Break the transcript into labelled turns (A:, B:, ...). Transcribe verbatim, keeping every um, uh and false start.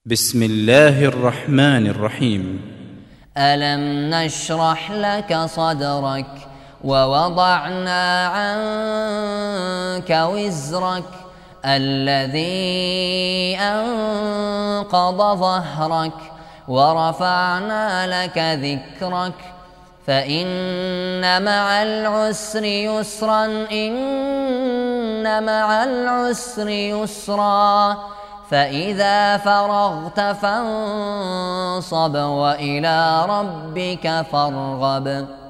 A: بسم الله الرحمن الرحيم.
B: ألم نشرح لك صدرك ووضعنا عنك وزرك الذي أنقض ظهرك ورفعنا لك ذكرك فإن مع العسر يسرا إن مع العسر يسرا فإذا فرغت فانصب وإلى ربك فارغب.